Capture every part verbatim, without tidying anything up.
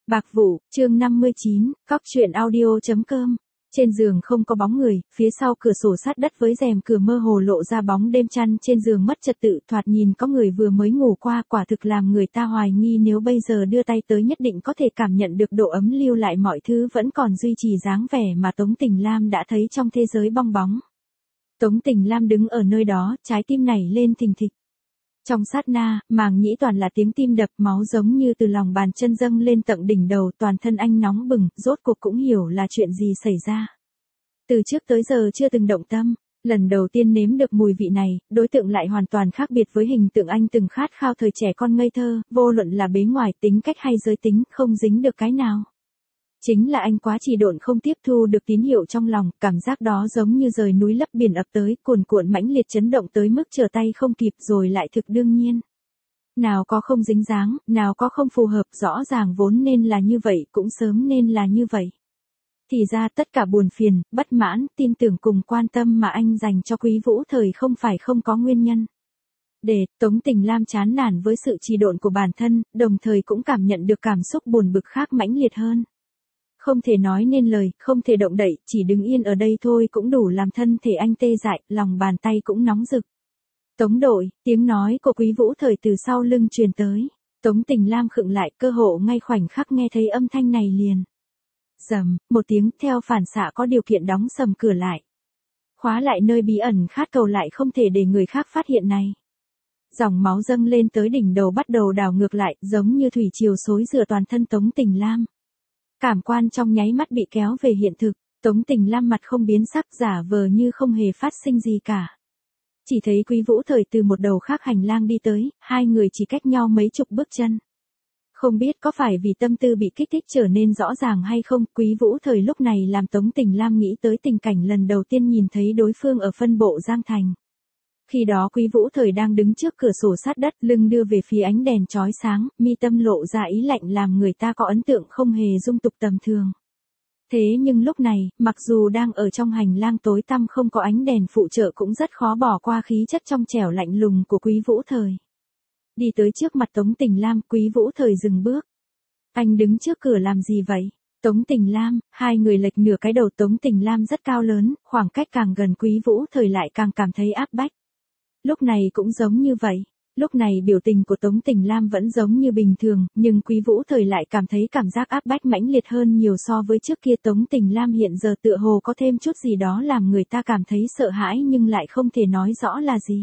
Bạc Vụ, chương năm mươi chín, cóc truyện audio.com. Trên giường không có bóng người, phía sau cửa sổ sát đất với rèm cửa mơ hồ lộ ra bóng đêm chăn trên giường mất trật tự, thoạt nhìn có người vừa mới ngủ qua, quả thực làm người ta hoài nghi nếu bây giờ đưa tay tới nhất định có thể cảm nhận được độ ấm, lưu lại mọi thứ vẫn còn duy trì dáng vẻ mà Tống Tình Lam đã thấy trong thế giới bong bóng. Tống Tình Lam đứng ở nơi đó, trái tim nảy lên thình thịch. Trong sát na, màng nhĩ toàn là tiếng tim đập, máu giống như từ lòng bàn chân dâng lên tận đỉnh đầu, toàn thân anh nóng bừng, rốt cuộc cũng hiểu là chuyện gì xảy ra. Từ trước tới giờ chưa từng động tâm, lần đầu tiên nếm được mùi vị này, đối tượng lại hoàn toàn khác biệt với hình tượng anh từng khát khao thời trẻ con ngây thơ, vô luận là bề ngoài, tính cách hay giới tính, không dính được cái nào. Chính là anh quá trì độn không tiếp thu được tín hiệu trong lòng, cảm giác đó giống như rời núi lấp biển ập tới, cuồn cuộn mãnh liệt chấn động tới mức trở tay không kịp rồi lại thực đương nhiên. Nào có không dính dáng, nào có không phù hợp, rõ ràng vốn nên là như vậy, cũng sớm nên là như vậy. Thì ra tất cả buồn phiền, bất mãn, tin tưởng cùng quan tâm mà anh dành cho Quý Vũ Thời không phải không có nguyên nhân. Để Tống Tình Lam chán nản với sự trì độn của bản thân, đồng thời cũng cảm nhận được cảm xúc buồn bực khác mãnh liệt hơn. Không thể nói nên lời, không thể động đậy, chỉ đứng yên ở đây thôi cũng đủ làm thân thể anh tê dại, lòng bàn tay cũng nóng rực. Tống đội, tiếng nói của Quý Vũ Thời từ sau lưng truyền tới. Tống Tình Lam khựng lại, cơ hộ ngay khoảnh khắc nghe thấy âm thanh này liền. Rầm, một tiếng, theo phản xạ có điều kiện đóng sầm cửa lại. Khóa lại nơi bí ẩn khát cầu lại không thể để người khác phát hiện này. Dòng máu dâng lên tới đỉnh đầu bắt đầu đảo ngược lại, giống như thủy triều xối rửa toàn thân Tống Tình Lam. Cảm quan trong nháy mắt bị kéo về hiện thực, Tống Tình Lam mặt không biến sắc, giả vờ như không hề phát sinh gì cả. Chỉ thấy Quý Vũ Thời từ một đầu khác hành lang đi tới, hai người chỉ cách nhau mấy chục bước chân. Không biết có phải vì tâm tư bị kích thích trở nên rõ ràng hay không, Quý Vũ Thời lúc này làm Tống Tình Lam nghĩ tới tình cảnh lần đầu tiên nhìn thấy đối phương ở phân bộ Giang Thành. Khi đó Quý Vũ Thời đang đứng trước cửa sổ sát đất, lưng đưa về phía ánh đèn chói sáng, mi tâm lộ ra ý lạnh làm người ta có ấn tượng không hề dung tục tầm thường. Thế nhưng lúc này, mặc dù đang ở trong hành lang tối tăm không có ánh đèn phụ trợ cũng rất khó bỏ qua khí chất trong trẻo lạnh lùng của Quý Vũ Thời. Đi tới trước mặt Tống Tình Lam, Quý Vũ Thời dừng bước. Anh đứng trước cửa làm gì vậy? Tống Tình Lam, hai người lệch nửa cái đầu. Tống Tình Lam rất cao lớn, khoảng cách càng gần Quý Vũ Thời lại càng cảm thấy áp bách. Lúc này cũng giống như vậy. Lúc này biểu tình của Tống Tình Lam vẫn giống như bình thường, nhưng Quý Vũ Thời lại cảm thấy cảm giác áp bách mãnh liệt hơn nhiều so với trước kia. Tống Tình Lam hiện giờ tựa hồ có thêm chút gì đó làm người ta cảm thấy sợ hãi nhưng lại không thể nói rõ là gì.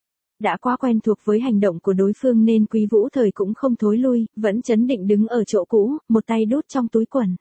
Đã quá quen thuộc với hành động của đối phương nên Quý Vũ Thời cũng không thối lui, vẫn trấn định đứng ở chỗ cũ, một tay đút trong túi quần.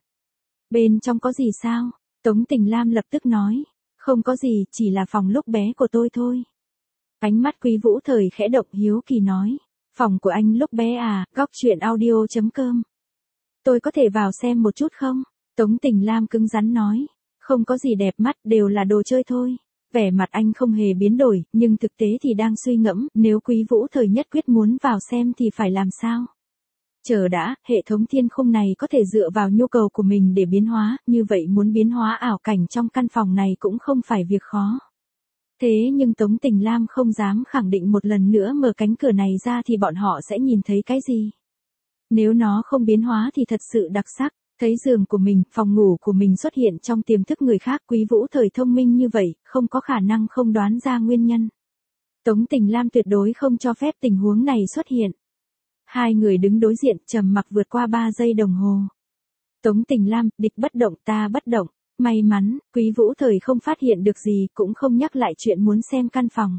Bên trong có gì sao? Tống Tình Lam lập tức nói. Không có gì, chỉ là phòng lúc bé của tôi thôi. Ánh mắt Quý Vũ Thời khẽ động, hiếu kỳ nói. Phòng của anh lúc bé à, cóc truyện audio.com. Tôi có thể vào xem một chút không? Tống Tình Lam cứng rắn nói. Không có gì đẹp mắt, đều là đồ chơi thôi. Vẻ mặt anh không hề biến đổi, nhưng thực tế thì đang suy ngẫm, nếu Quý Vũ Thời nhất quyết muốn vào xem thì phải làm sao? Chờ đã, hệ thống thiên khung này có thể dựa vào nhu cầu của mình để biến hóa, như vậy muốn biến hóa ảo cảnh trong căn phòng này cũng không phải việc khó. Thế nhưng Tống Tình Lam không dám khẳng định một lần nữa mở cánh cửa này ra thì bọn họ sẽ nhìn thấy cái gì. Nếu nó không biến hóa thì thật sự đặc sắc. Thấy giường của mình, phòng ngủ của mình xuất hiện trong tiềm thức người khác. Quý Vũ Thời thông minh như vậy, không có khả năng không đoán ra nguyên nhân. Tống Tình Lam tuyệt đối không cho phép tình huống này xuất hiện. Hai người đứng đối diện, trầm mặc vượt qua ba giây đồng hồ. Tống Tình Lam, địch bất động ta bất động. May mắn, Quý Vũ Thời không phát hiện được gì, cũng không nhắc lại chuyện muốn xem căn phòng.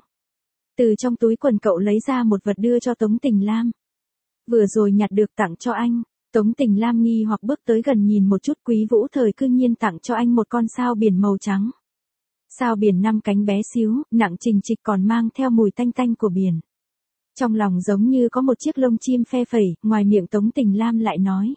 Từ trong túi quần cậu lấy ra một vật đưa cho Tống Tình Lam. Vừa rồi nhặt được tặng cho anh. Tống Tình Lam nghi hoặc bước tới gần nhìn một chút. Quý Vũ Thời cư nhiên tặng cho anh một con sao biển màu trắng. Sao biển năm cánh bé xíu, nặng trình trịch còn mang theo mùi tanh tanh của biển. Trong lòng giống như có một chiếc lông chim phe phẩy, ngoài miệng Tống Tình Lam lại nói.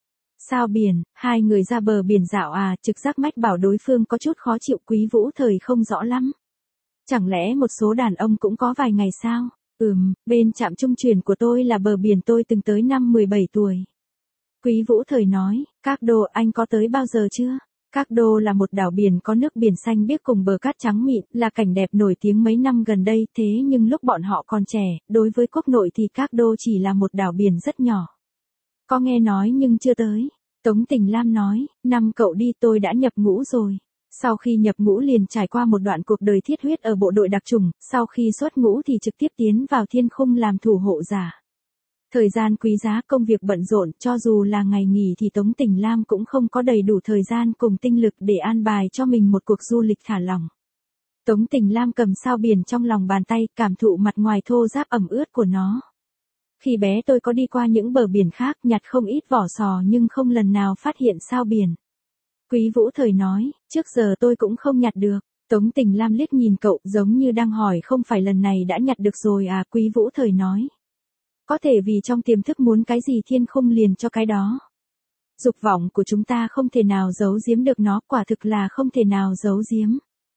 Sao biển, hai người ra bờ biển dạo à, trực giác mách bảo đối phương có chút khó chịu. Quý Vũ Thời không rõ lắm. Chẳng lẽ một số đàn ông cũng có vài ngày sao? Ừm, bên trạm trung chuyển của tôi là bờ biển tôi từng tới năm mười bảy tuổi. Quý Vũ Thời nói, Các Đô anh có tới bao giờ chưa? Các Đô là một đảo biển có nước biển xanh biếc cùng bờ cát trắng mịn, là cảnh đẹp nổi tiếng mấy năm gần đây. Thế nhưng lúc bọn họ còn trẻ, đối với quốc nội thì Các Đô chỉ là một đảo biển rất nhỏ. Có nghe nói nhưng chưa tới. Tống Tình Lam nói, năm cậu đi tôi đã nhập ngũ rồi. Sau khi nhập ngũ liền trải qua một đoạn cuộc đời thiết huyết ở bộ đội đặc chủng, sau khi xuất ngũ thì trực tiếp tiến vào thiên khung làm thủ hộ giả. Thời gian quý giá, công việc bận rộn, cho dù là ngày nghỉ thì Tống Tình Lam cũng không có đầy đủ thời gian cùng tinh lực để an bài cho mình một cuộc du lịch thả lỏng. Tống Tình Lam cầm sao biển trong lòng bàn tay, cảm thụ mặt ngoài thô ráp ẩm ướt của nó. Khi bé tôi có đi qua những bờ biển khác, nhặt không ít vỏ sò nhưng không lần nào phát hiện sao biển. Quý Vũ Thời nói, trước giờ tôi cũng không nhặt được. Tống Tình Lam liếc nhìn cậu giống như đang hỏi không phải lần này đã nhặt được rồi à, Quý Vũ Thời nói. Có thể vì trong tiềm thức muốn cái gì thiên khung liền cho cái đó. Dục vọng của chúng ta không thể nào giấu giếm được nó, quả thực là không thể nào giấu giếm.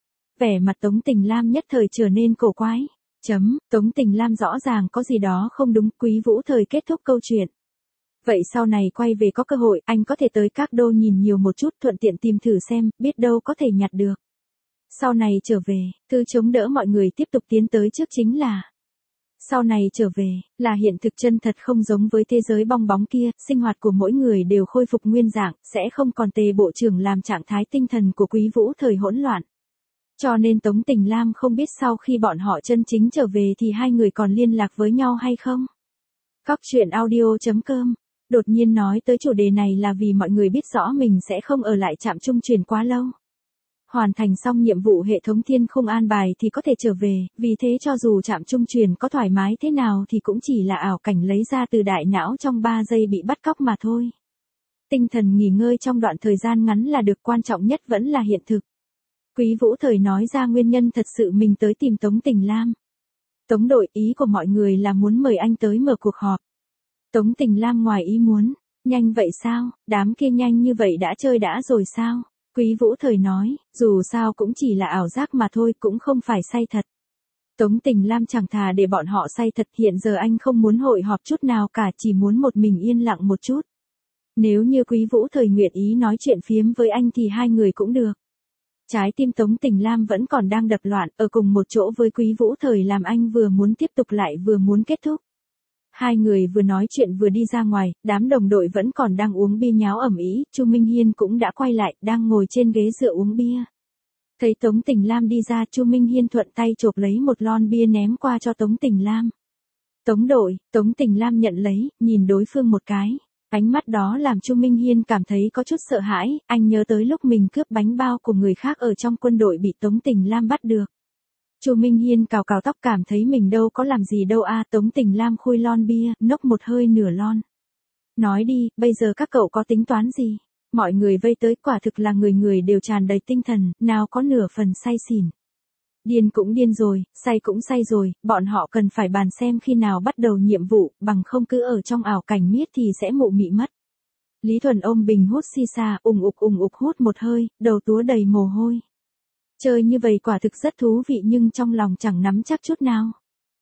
Vẻ mặt Tống Tình Lam nhất thời trở nên cổ quái. Chấm, Tống Tình Lam rõ ràng có gì đó không đúng, Quý Vũ Thời kết thúc câu chuyện. Vậy sau này quay về có cơ hội, anh có thể tới các đô nhìn nhiều một chút, thuận tiện tìm thử xem, biết đâu có thể nhặt được. Sau này trở về, thứ chống đỡ mọi người tiếp tục tiến tới trước chính là. Sau này trở về, là hiện thực chân thật không giống với thế giới bong bóng kia, sinh hoạt của mỗi người đều khôi phục nguyên dạng, sẽ không còn Tề bộ trưởng làm trạng thái tinh thần của Quý Vũ Thời hỗn loạn. Cho nên Tống Tình Lam không biết sau khi bọn họ chân chính trở về thì hai người còn liên lạc với nhau hay không. Cóc truyện audio chấm com Đột nhiên nói tới chủ đề này là vì mọi người biết rõ mình sẽ không ở lại trạm trung truyền quá lâu. Hoàn thành xong nhiệm vụ hệ thống thiên khung an bài thì có thể trở về, vì thế cho dù trạm trung truyền có thoải mái thế nào thì cũng chỉ là ảo cảnh lấy ra từ đại não trong ba giây bị bắt cóc mà thôi. Tinh thần nghỉ ngơi trong đoạn thời gian ngắn là được, quan trọng nhất vẫn là hiện thực. Quý Vũ Thời nói ra nguyên nhân thật sự mình tới tìm Tống Tình Lam. Tống đội, ý của mọi người là muốn mời anh tới mở cuộc họp. Tống Tình Lam ngoài ý muốn, nhanh vậy sao, đám kia nhanh như vậy đã chơi đã rồi sao? Quý Vũ Thời nói, dù sao cũng chỉ là ảo giác mà thôi, cũng không phải say thật. Tống Tình Lam chẳng thà để bọn họ say thật, hiện giờ anh không muốn hội họp chút nào cả, chỉ muốn một mình yên lặng một chút. Nếu như Quý Vũ Thời nguyện ý nói chuyện phiếm với anh thì hai người cũng được. Trái tim Tống Tình Lam vẫn còn đang đập loạn, ở cùng một chỗ với Quý Vũ Thời làm anh vừa muốn tiếp tục lại vừa muốn kết thúc. Hai người vừa nói chuyện vừa đi ra ngoài, đám đồng đội vẫn còn đang uống bia nháo ầm ĩ, Chu Minh Hiên cũng đã quay lại, đang ngồi trên ghế dựa uống bia. Thấy Tống Tình Lam đi ra, Chu Minh Hiên thuận tay chộp lấy một lon bia ném qua cho Tống Tình Lam. Tống đội, Tống Tình Lam nhận lấy, nhìn đối phương một cái. Ánh mắt đó làm Chu Minh Hiên cảm thấy có chút sợ hãi, anh nhớ tới lúc mình cướp bánh bao của người khác ở trong quân đội bị Tống Tình Lam bắt được. Chu Minh Hiên cào cào tóc cảm thấy mình đâu có làm gì đâu a à, Tống Tình Lam khui lon bia, nốc một hơi nửa lon. Nói đi, bây giờ các cậu có tính toán gì? Mọi người vây tới, quả thực là người người đều tràn đầy tinh thần, nào có nửa phần say xỉn. Điên cũng điên rồi, say cũng say rồi, bọn họ cần phải bàn xem khi nào bắt đầu nhiệm vụ, bằng không cứ ở trong ảo cảnh miết thì sẽ mụ mị mất. Lý Thuần ôm bình hút xì xa, ùng ục ùng ục hút một hơi, đầu túa đầy mồ hôi. Chơi như vậy quả thực rất thú vị nhưng trong lòng chẳng nắm chắc chút nào.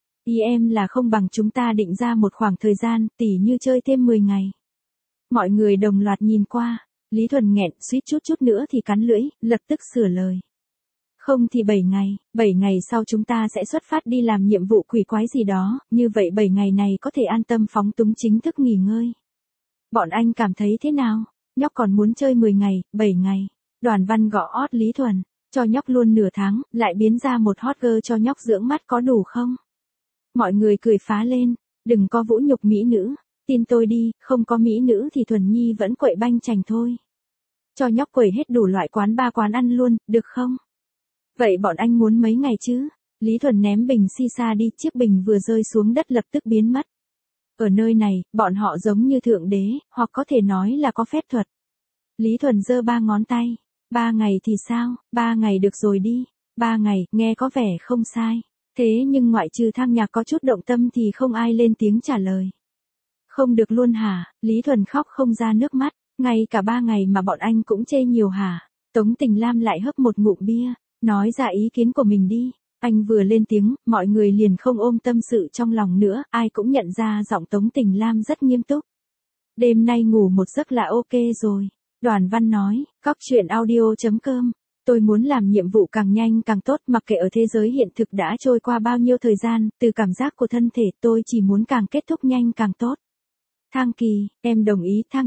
Ý em là không bằng chúng ta định ra một khoảng thời gian, tỉ như chơi thêm mười ngày. Mọi người đồng loạt nhìn qua, Lý Thuần nghẹn, suýt chút chút nữa thì cắn lưỡi, lập tức sửa lời. Không thì bảy ngày, bảy ngày sau chúng ta sẽ xuất phát đi làm nhiệm vụ quỷ quái gì đó, như vậy bảy ngày này có thể an tâm phóng túng chính thức nghỉ ngơi. Bọn anh cảm thấy thế nào? Nhóc còn muốn chơi mười ngày, bảy ngày. Đoàn Văn gõ ót Lý Thuần, cho nhóc luôn nửa tháng, lại biến ra một hot girl cho nhóc dưỡng mắt có đủ không? Mọi người cười phá lên, đừng có vũ nhục mỹ nữ, tin tôi đi, không có mỹ nữ thì Thuần Nhi vẫn quậy banh chành thôi. Cho nhóc quẩy hết đủ loại quán ba quán ăn luôn, được không? Vậy bọn anh muốn mấy ngày chứ? Lý Thuần ném bình xì xa đi, chiếc bình vừa rơi xuống đất lập tức biến mất. Ở nơi này, bọn họ giống như thượng đế, hoặc có thể nói là có phép thuật. Lý Thuần giơ ba ngón tay. Ba ngày thì sao? Ba ngày được rồi đi. Ba ngày, nghe có vẻ không sai. Thế nhưng ngoại trừ Thang Nhạc có chút động tâm thì không ai lên tiếng trả lời. Không được luôn hả? Lý Thuần khóc không ra nước mắt. Ngay cả ba ngày mà bọn anh cũng chê nhiều hả? Tống Tình Lam lại hớp một ngụm bia. Nói ra ý kiến của mình đi. Anh vừa lên tiếng, mọi người liền không ôm tâm sự trong lòng nữa, ai cũng nhận ra giọng Tống Tình Lam rất nghiêm túc. Đêm nay ngủ một giấc là ok rồi. Đoàn Văn nói, cóc truyện audio chấm com Tôi muốn làm nhiệm vụ càng nhanh càng tốt, mặc kệ ở thế giới hiện thực đã trôi qua bao nhiêu thời gian, từ cảm giác của thân thể tôi chỉ muốn càng kết thúc nhanh càng tốt. Thang Kỳ, em đồng ý. Thang Nhạc,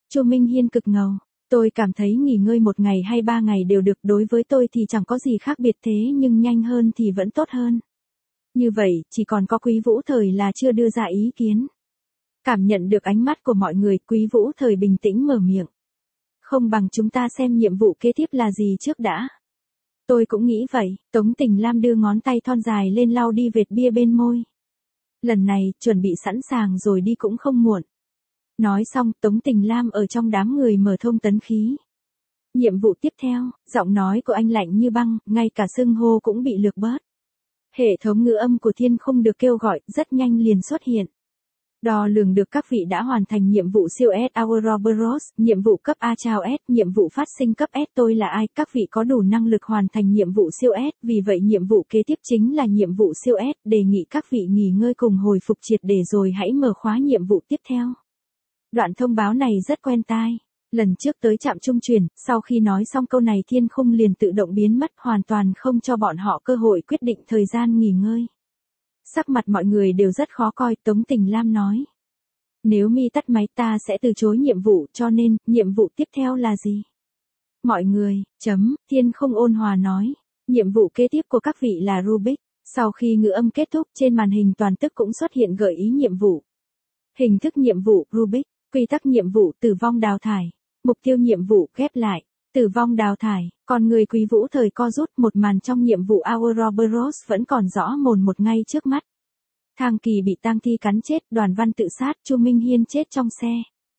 Chu Minh Hiên cực ngầu. Tôi cảm thấy nghỉ ngơi một ngày hay ba ngày đều được, đối với tôi thì chẳng có gì khác biệt, thế nhưng nhanh hơn thì vẫn tốt hơn. Như vậy, chỉ còn có Quý Vũ Thời là chưa đưa ra ý kiến. Cảm nhận được ánh mắt của mọi người, Quý Vũ Thời bình tĩnh mở miệng. Không bằng chúng ta xem nhiệm vụ kế tiếp là gì trước đã. Tôi cũng nghĩ vậy. Tống Tình Lam đưa ngón tay thon dài lên lau đi vệt bia bên môi. Lần này, chuẩn bị sẵn sàng rồi đi cũng không muộn. Nói xong, Tống Tình Lam ở trong đám người mở thông tấn khí. Nhiệm vụ tiếp theo, giọng nói của anh lạnh như băng, ngay cả xưng hô cũng bị lược bớt. Hệ thống ngữ âm của Thiên Khung được kêu gọi, rất nhanh liền xuất hiện. Đo lường được các vị đã hoàn thành nhiệm vụ siêu S Ouroboros, nhiệm vụ cấp A chào S, nhiệm vụ phát sinh cấp S tôi là ai, các vị có đủ năng lực hoàn thành nhiệm vụ siêu S, vì vậy nhiệm vụ kế tiếp chính là nhiệm vụ siêu S, đề nghị các vị nghỉ ngơi cùng hồi phục triệt để rồi hãy mở khóa nhiệm vụ tiếp theo. Đoạn thông báo này rất quen tai. Lần trước tới trạm trung chuyển, sau khi nói xong câu này Thiên Khung liền tự động biến mất, hoàn toàn không cho bọn họ cơ hội quyết định thời gian nghỉ ngơi. Sắc mặt mọi người đều rất khó coi, Tống Tình Lam nói. Nếu mi tắt máy ta sẽ từ chối nhiệm vụ, cho nên, nhiệm vụ tiếp theo là gì? Mọi người, chấm, Thiên Khung ôn hòa nói. Nhiệm vụ kế tiếp của các vị là Rubik. Sau khi ngữ âm kết thúc, trên màn hình toàn tức cũng xuất hiện gợi ý nhiệm vụ. Hình thức nhiệm vụ, Rubik. Quy tắc nhiệm vụ, tử vong đào thải. Mục tiêu nhiệm vụ, ghép lại. Tử vong đào thải. Còn người Quý Vũ Thời co rút, một màn trong nhiệm vụ Ouroboros vẫn còn rõ mồn một ngay trước mắt. Thang Kỳ bị tang thi cắn chết, Đoàn Văn tự sát, Chu Minh Hiên chết trong xe.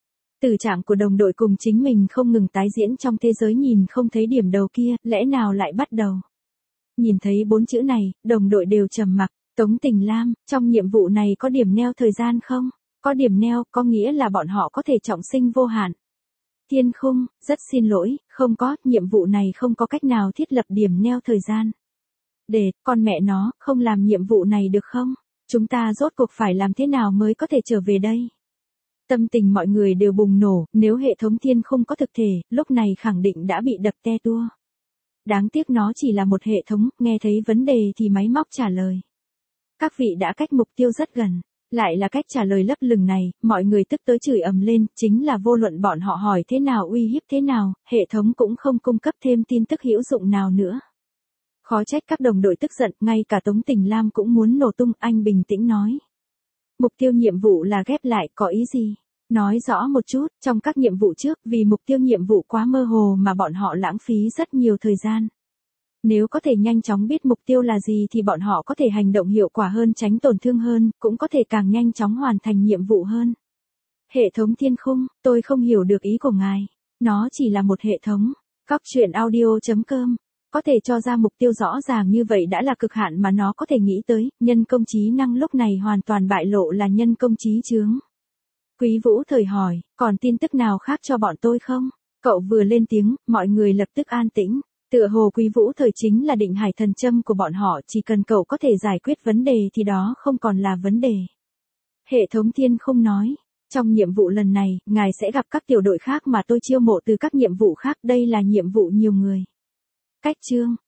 Tử trạng của đồng đội cùng chính mình không ngừng tái diễn trong thế giới nhìn không thấy điểm đầu kia, lẽ nào lại bắt đầu. Nhìn thấy bốn chữ này, đồng đội đều trầm mặc. Tống Tình Lam, trong nhiệm vụ này có điểm neo thời gian không? Có điểm neo, có nghĩa là bọn họ có thể trọng sinh vô hạn. Thiên Khung, rất xin lỗi, không có, nhiệm vụ này không có cách nào thiết lập điểm neo thời gian. Để, con mẹ nó, không làm nhiệm vụ này được không? Chúng ta rốt cuộc phải làm thế nào mới có thể trở về đây? Tâm tình mọi người đều bùng nổ, nếu hệ thống Thiên Khung có thực thể, lúc này khẳng định đã bị đập te tua. Đáng tiếc nó chỉ là một hệ thống, nghe thấy vấn đề thì máy móc trả lời. Các vị đã cách mục tiêu rất gần. Lại là cách trả lời lấp lửng này, mọi người tức tới chửi ầm lên, chính là vô luận bọn họ hỏi thế nào uy hiếp thế nào, hệ thống cũng không cung cấp thêm tin tức hữu dụng nào nữa. Khó trách các đồng đội tức giận, ngay cả Tống Tình Lam cũng muốn nổ tung, anh bình tĩnh nói. Mục tiêu nhiệm vụ là ghép lại, có ý gì? Nói rõ một chút, trong các nhiệm vụ trước, vì mục tiêu nhiệm vụ quá mơ hồ mà bọn họ lãng phí rất nhiều thời gian. Nếu có thể nhanh chóng biết mục tiêu là gì thì bọn họ có thể hành động hiệu quả hơn, tránh tổn thương hơn, cũng có thể càng nhanh chóng hoàn thành nhiệm vụ hơn. Hệ thống Thiên Khung, tôi không hiểu được ý của ngài. Nó chỉ là một hệ thống. Góc truyện audio chấm com. Có thể cho ra mục tiêu rõ ràng như vậy đã là cực hạn mà nó có thể nghĩ tới, nhân công trí năng lúc này hoàn toàn bại lộ là nhân công trí chướng. Quý Vũ Thời hỏi, còn tin tức nào khác cho bọn tôi không? Cậu vừa lên tiếng, mọi người lập tức an tĩnh. Tựa hồ Quý Vũ Thời chính là định hải thần châm của bọn họ, chỉ cần cậu có thể giải quyết vấn đề thì đó không còn là vấn đề. Hệ thống Thiên Khung nói, trong nhiệm vụ lần này, ngài sẽ gặp các tiểu đội khác mà tôi chiêu mộ từ các nhiệm vụ khác, đây là nhiệm vụ nhiều người. Cách chương,